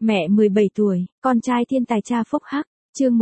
Mẹ 17 tuổi, con trai thiên tài cha phúc hắc, chương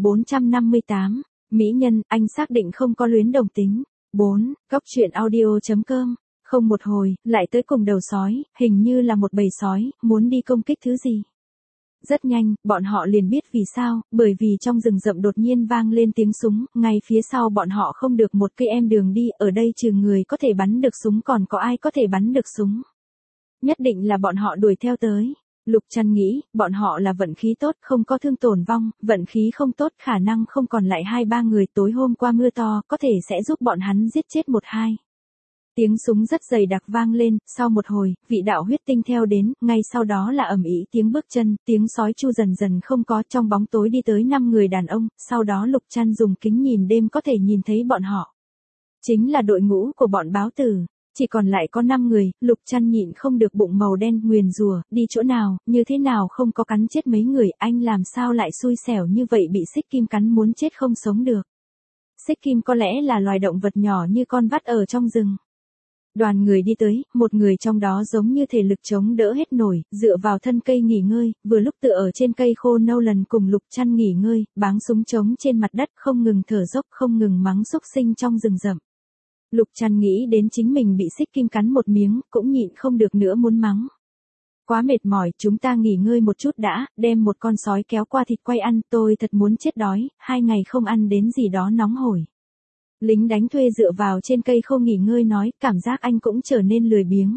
1458, Mỹ nhân, anh xác định không có luyến đồng tính. 4, Cóc truyện audio.com, không một hồi, lại tới cùng đầu sói, hình như là một bầy sói, muốn đi công kích thứ gì. Rất nhanh, bọn họ liền biết vì sao, bởi vì trong rừng rậm đột nhiên vang lên tiếng súng, ngay phía sau bọn họ không được một cây em đường đi, ở đây trừ người có thể bắn được súng còn có ai có thể bắn được súng. Nhất định là bọn họ đuổi theo tới. Lục Trăn nghĩ, bọn họ là vận khí tốt, không có thương tổn vong, vận khí không tốt khả năng không còn lại 2-3 người tối hôm qua mưa to, có thể sẽ giúp bọn hắn giết chết 1-2. Tiếng súng rất dày đặc vang lên, sau một hồi, vị đạo huyết tinh theo đến, ngay sau đó là ầm ĩ tiếng bước chân, tiếng sói chu dần dần không có, trong bóng tối đi tới 5 người đàn ông, sau đó Lục Trăn dùng kính nhìn đêm có thể nhìn thấy bọn họ. Chính là đội ngũ của bọn báo tử. Chỉ còn lại có 5 người, Lục Trăn nhịn không được bụng màu đen nguyền rủa, đi chỗ nào, như thế nào không có cắn chết mấy người, anh làm sao lại xui xẻo như vậy bị xích kim cắn muốn chết không sống được. Xích kim có lẽ là loài động vật nhỏ như con vắt ở trong rừng. Đoàn người đi tới, một người trong đó giống như thể lực chống đỡ hết nổi, dựa vào thân cây nghỉ ngơi, vừa lúc tựa ở trên cây khô Nolan cùng Lục Trăn nghỉ ngơi, báng súng trống trên mặt đất không ngừng thở dốc không ngừng mắng xúc sinh trong rừng rậm. Lục Trăn nghĩ đến chính mình bị xích kim cắn một miếng, cũng nhịn không được nữa muốn mắng. Quá mệt mỏi, chúng ta nghỉ ngơi một chút đã, đem một con sói kéo qua thịt quay ăn, tôi thật muốn chết đói, 2 ngày không ăn đến gì đó nóng hổi. Lính đánh thuê dựa vào trên cây khô nghỉ ngơi nói, cảm giác anh cũng trở nên lười biếng.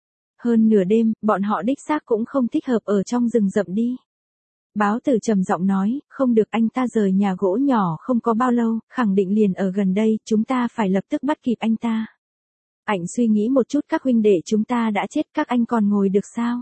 Hơn nửa đêm, bọn họ đích xác cũng không thích hợp ở trong rừng rậm đi. Báo tử trầm giọng nói, không được, anh ta rời nhà gỗ nhỏ không có bao lâu, khẳng định liền ở gần đây, chúng ta phải lập tức bắt kịp anh ta. Ảnh suy nghĩ một chút, các huynh đệ chúng ta đã chết, các anh còn ngồi được sao?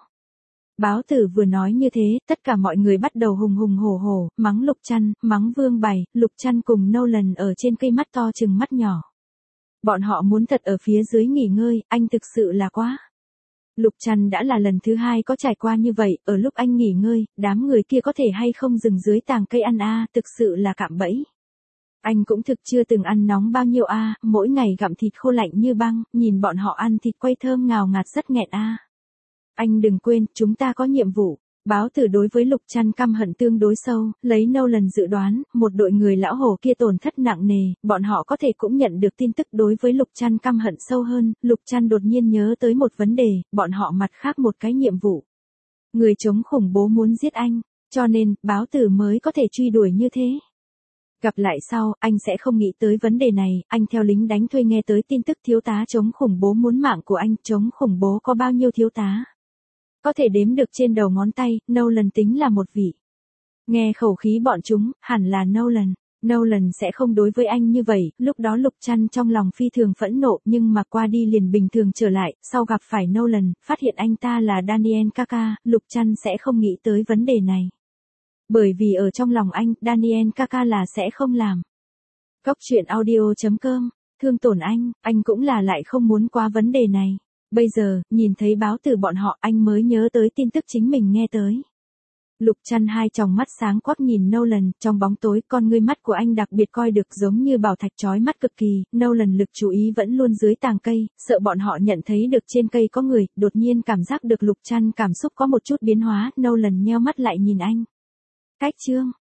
Báo tử vừa nói như thế, tất cả mọi người bắt đầu hùng hùng hổ hổ, mắng Lục Trăn, mắng Vương Bày, Lục Trăn cùng Nolan ở trên cây mắt to chừng mắt nhỏ. Bọn họ muốn thật ở phía dưới nghỉ ngơi, anh thực sự là quá. Lục Trăn đã là lần thứ 2 có trải qua như vậy, ở lúc anh nghỉ ngơi, đám người kia có thể hay không dừng dưới tàng cây ăn thực sự là cạm bẫy. Anh cũng thực chưa từng ăn nóng bao nhiêu mỗi ngày gặm thịt khô lạnh như băng, nhìn bọn họ ăn thịt quay thơm ngào ngạt rất nghẹn Anh đừng quên, chúng ta có nhiệm vụ. Báo tử đối với Lục Trăn căm hận tương đối sâu, lấy Nolan dự đoán, một đội người lão hổ kia tổn thất nặng nề, bọn họ có thể cũng nhận được tin tức đối với Lục Trăn căm hận sâu hơn, Lục Trăn đột nhiên nhớ tới một vấn đề, bọn họ mặt khác một cái nhiệm vụ. Người chống khủng bố muốn giết anh, cho nên, báo tử mới có thể truy đuổi như thế. Gặp lại sau, anh sẽ không nghĩ tới vấn đề này, anh theo lính đánh thuê nghe tới tin tức thiếu tá chống khủng bố muốn mạng của anh, chống khủng bố có bao nhiêu thiếu tá? Có thể đếm được trên đầu ngón tay, Nolan tính là một vị. Nghe khẩu khí bọn chúng, hẳn là Nolan. Nolan sẽ không đối với anh như vậy, lúc đó Lục Trăn trong lòng phi thường phẫn nộ nhưng mà qua đi liền bình thường trở lại, sau gặp phải Nolan, phát hiện anh ta là Daniel Kaka, Lục Trăn sẽ không nghĩ tới vấn đề này. Bởi vì ở trong lòng anh, Daniel Kaka là sẽ không làm. Cóc truyện audio.com, thương tổn anh cũng là lại không muốn qua vấn đề này. Bây giờ, nhìn thấy báo từ bọn họ anh mới nhớ tới tin tức chính mình nghe tới. Lục Trăn hai tròng mắt sáng quắc nhìn Nolan, trong bóng tối con ngươi mắt của anh đặc biệt coi được giống như bảo thạch chói mắt cực kỳ, Nolan lực chú ý vẫn luôn dưới tàng cây, sợ bọn họ nhận thấy được trên cây có người, đột nhiên cảm giác được Lục Trăn cảm xúc có một chút biến hóa, Nolan nheo mắt lại nhìn anh. Cách chương